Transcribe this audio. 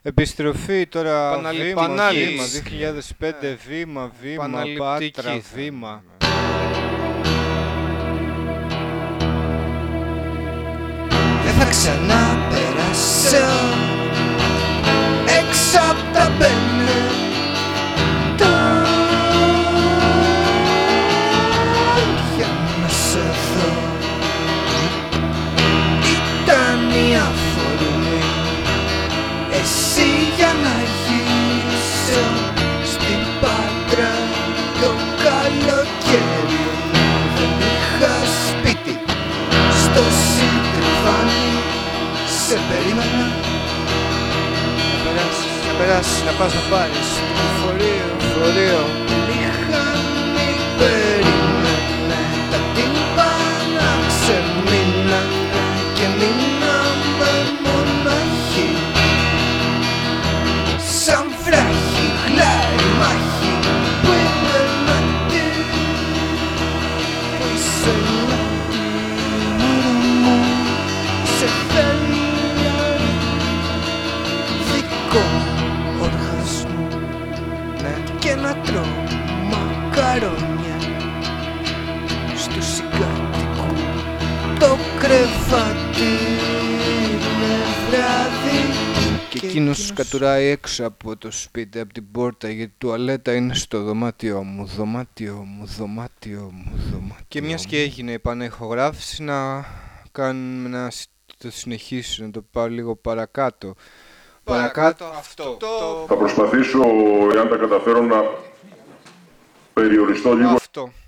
Επιστροφή τώρα, Επανάληψη. βήμα, 2005, βήμα, Πάτρα, βήμα. Δεν θα ξαναπεράσω έξω απ' τα Μπενετό για να σε δω. Ήταν η αφορμή, εσύ για να γυρίσω στην Πάτρα το καλοκαίρι. Δεν είχα σπίτι στο Συντριβάνι, σε περίμενα να περάσεις, να πας να πάρεις το φορείο. Μηχανή περίμενε τα τύμπανα, ξεμείνανε και μείναμε μοναχοί. Σαν βράχη γλάει μάχη που είναι νατή, που είσαι νατή, σε θέλει δικό οργασμό, ναι, και να τρώω μακαρόνια στου συγκάτοικου το κρεβάτι είναι βράδυ. Και εκείνος κατουράει έξω από το σπίτι, από την πόρτα, γιατί η τουαλέτα είναι στο δωμάτιό μου. Και μιας και έγινε επανεχογράφηση, να κάνουμε το συνεχίσω, να το πάω λίγο παρακάτω. Αυτό. Θα προσπαθήσω, εάν τα καταφέρω, να περιοριστώ λίγο. Αυτό.